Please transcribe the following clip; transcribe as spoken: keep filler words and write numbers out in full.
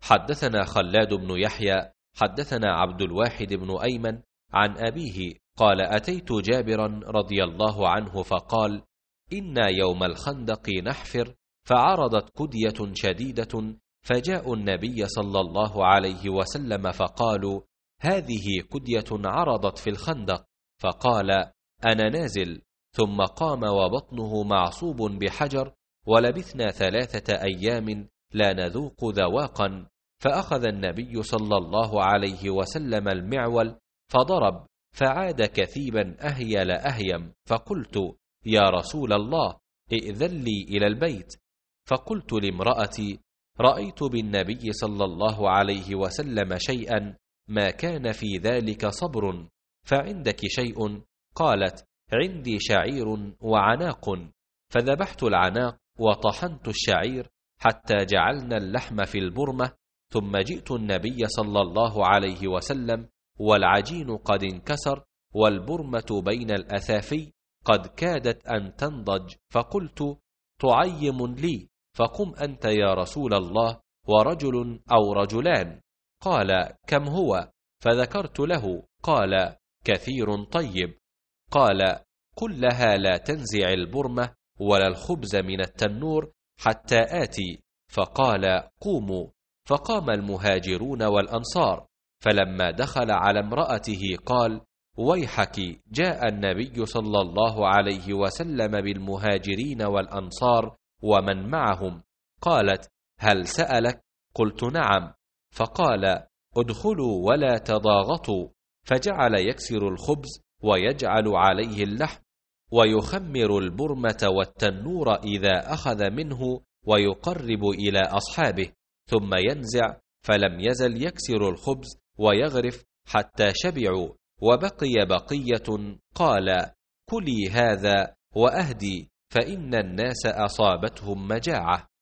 حدثنا خلاد بن يحيى حدثنا عبد الواحد بن أيمن عن أبيه قال أتيت جابرا رضي الله عنه فقال إنا يوم الخندق نحفر فعرضت كدية شديدة فجاءوا النبي صلى الله عليه وسلم فقالوا هذه كدية عرضت في الخندق، فقال أنا نازل، ثم قام وبطنه معصوب بحجر، ولبثنا ثلاثة أيام لا نذوق ذواقا، فأخذ النبي صلى الله عليه وسلم المعول فضرب فعاد كثيبا أهيل أهيم، فقلت يا رسول الله ائذن لي إلى البيت، فقلت لامرأتي رأيت بالنبي صلى الله عليه وسلم شيئا ما كان في ذلك صبر، فعندك شيء؟ قالت عندي شعير وعناق، فذبحت العناق وطحنت الشعير حتى جعلنا اللحم في البرمة، ثم جئت النبي صلى الله عليه وسلم والعجين قد انكسر والبرمة بين الأثافي قد كادت أن تنضج، فقلت تعيم لي، فقم أنت يا رسول الله ورجل أو رجلان. قال كم هو؟ فذكرت له، قال كثير طيب. قال قل لها لا تنزع البرمة ولا الخبز من التنور حتى آتي، فقال قوموا، فقام المهاجرون والأنصار، فلما دخل على امرأته قال ويحك جاء النبي صلى الله عليه وسلم بالمهاجرين والأنصار ومن معهم. قالت هل سألك؟ قلت نعم. فقال ادخلوا ولا تضاغطوا، فجعل يكسر الخبز ويجعل عليه اللحم ويخمر البرمة والتنور إذا أخذ منه ويقرب إلى أصحابه، ثم ينزع، فلم يزل يكسر الخبز ويغرف حتى شبعوا وبقي بقية. قال كلي هذا وأهدي، فإن الناس أصابتهم مجاعة.